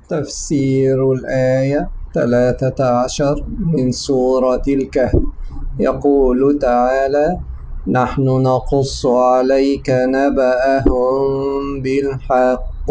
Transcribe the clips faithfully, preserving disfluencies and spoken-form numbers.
تفسير الآية ثلاثة عشر من سورة الكهف. يقول تعالى: نحن نقص عليك نبأهم بالحق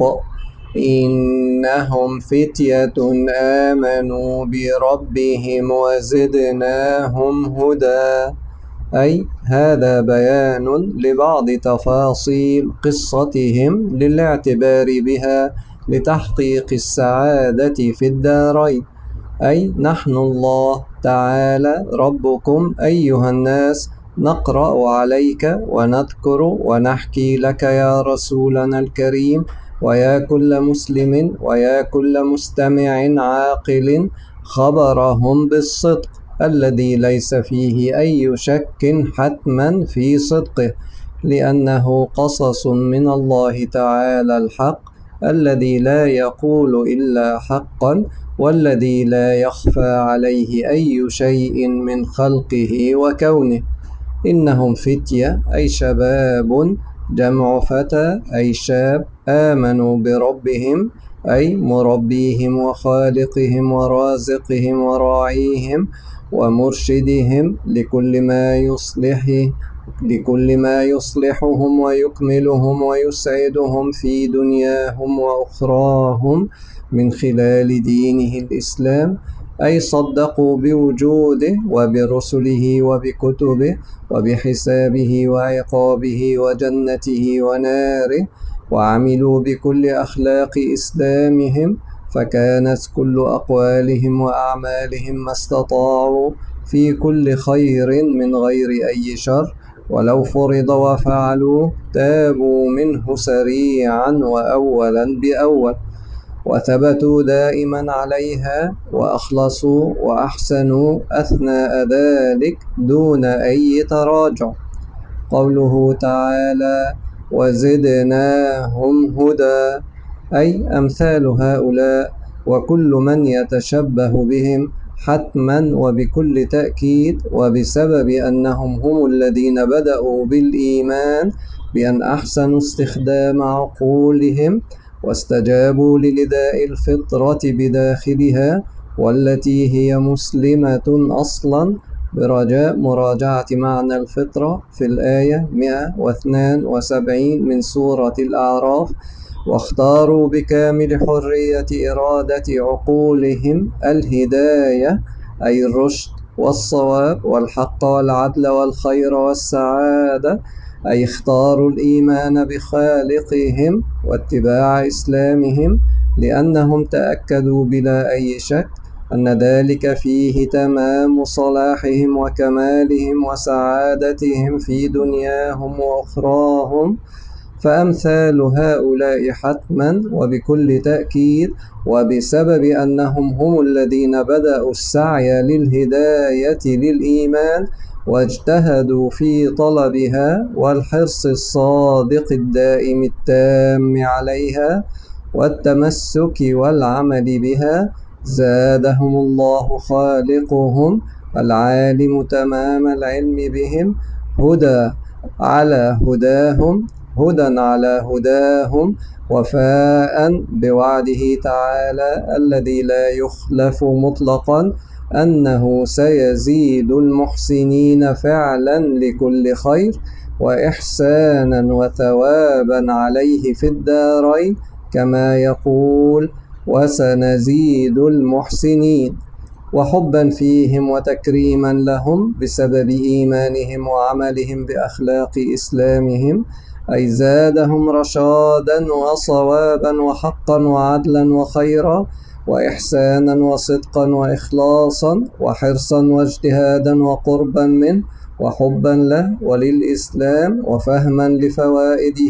إنهم فتية آمنوا بربهم وزدناهم هدى. أي هذا بيان لبعض تفاصيل قصتهم للاعتبار بها لتحقيق السعادة في الدارين. أي نحن الله تعالى ربكم أيها الناس نقرأ عليك ونذكر ونحكي لك يا رسولنا الكريم، ويا كل مسلم ويا كل مستمع عاقل خبرهم بالصدق الذي ليس فيه أي شك حتما في صدقه، لأنه قصص من الله تعالى الحق الذي لا يقول إلا حقا، والذي لا يخفى عليه أي شيء من خلقه وكونه. إنهم فتية أي شباب، جمع فتى أي شاب، آمنوا بربهم أي مربيهم وخالقهم ورازقهم وراعيهم ومرشدهم لكل ما يصلحه لكل ما يصلحهم ويكملهم ويسعدهم في دنياهم وأخراهم من خلال دينه الإسلام. أي صدقوا بوجوده وبرسله وبكتبه وبحسابه وعقابه وجنته وناره، وعملوا بكل أخلاق إسلامهم، فكانت كل أقوالهم وأعمالهم ما استطاعوا في كل خير من غير أي شر، ولو فرض وفعلوا تابوا منه سريعا وأولا بأول، وثبتوا دائما عليها وأخلصوا وأحسنوا أثناء ذلك دون أي تراجع. قوله تعالى: وزدناهم هدى، أي أمثال هؤلاء وكل من يتشبه بهم حتما وبكل تأكيد، وبسبب أنهم هم الذين بدأوا بالإيمان بأن أحسنوا استخدام عقولهم واستجابوا لنداء الفطرة بداخلها، والتي هي مسلمة أصلا، برجاء مراجعة معنى الفطرة في الآية مئة واثنين وسبعين من سورة الأعراف. واختاروا بكامل حرية إرادة عقولهم الهداية أي الرشد والصواب والحق والعدل والخير والسعادة، أي اختاروا الإيمان بخالقهم واتباع إسلامهم، لأنهم تأكدوا بلا أي شك أن ذلك فيه تمام صلاحهم وكمالهم وسعادتهم في دنياهم وأخراهم. فأمثال هؤلاء حتما وبكل تأكيد، وبسبب أنهم هم الذين بدأوا السعي للهداية للإيمان واجتهدوا في طلبها والحرص الصادق الدائم التام عليها والتمسك والعمل بها، زادهم الله خالقهم العالم تمام العلم بهم هدى على هداهم هدى على هداهم، وفاء بوعده تعالى الذي لا يخلف مطلقا أنه سيزيد المحسنين فعلا لكل خير وإحسانا وثوابا عليه في الدارين، كما يقول: وسنزيد المحسنين. وحبا فيهم وتكريما لهم بسبب إيمانهم وعملهم بأخلاق إسلامهم، أي زادهم رشادا وصوابا وحقا وعدلا وخيرا وإحسانا وصدقا وإخلاصا وحرصا واجتهادا وقربا منه وحبا له وللإسلام وفهما لفوائده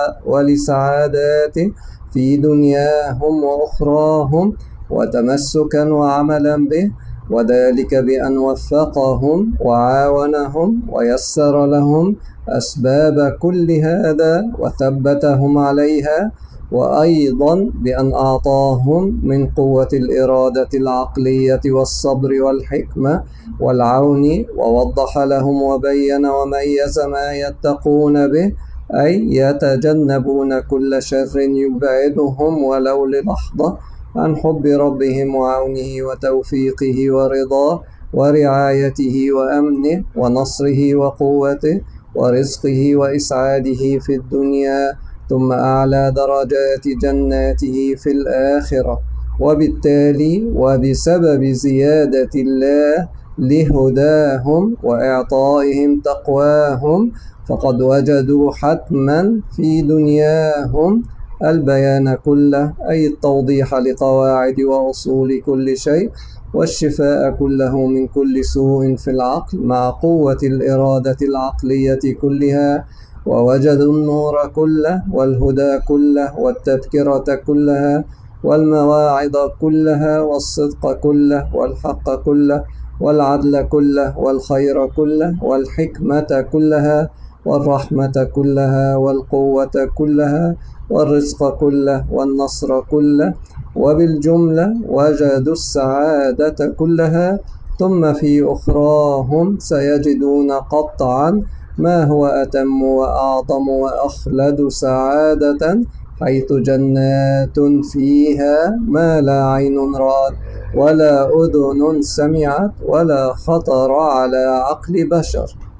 ولسعاداته في دنياهم وأخراهم وتمسكا وعملا به، وذلك بأن وفقهم وعاونهم ويسر لهم أسباب كل هذا وثبتهم عليها، وأيضا بأن أعطاهم من قوة الإرادة العقلية والصبر والحكمة والعون، ووضح لهم وبين وميز ما يتقون به، أي يتجنبون كل شر يبعدهم ولو للحظة عن حب ربهم وعونه وتوفيقه ورضاه ورعايته وأمنه ونصره وقوته ورزقه وإسعاده في الدنيا، ثم أعلى درجات جناته في الآخرة. وبالتالي وبسبب زيادة الله لهداهم وإعطائهم تقواهم فقد وجدوا حتما في دنياهم البيان كله، أي التوضيح لقواعد وأصول كل شيء، والشفاء كله من كل سوء في العقل مع قوة الإرادة العقلية كلها، ووجدوا النور كله والهدى كله والتذكرة كلها والمواعظ كلها والصدق كله والحق كله والعدل كله والخير كله والحكمة كلها والرحمة كلها والقوة كلها والرزق كله والنصر كله، وبالجملة وجدوا السعادة كلها. ثم في أخراهم سيجدون قطعا ما هو أتم وأعظم وأخلد سعادة، حيث جنات فيها ما لا عين رأت ولا أذن سمعت ولا خطر على عقل بشر.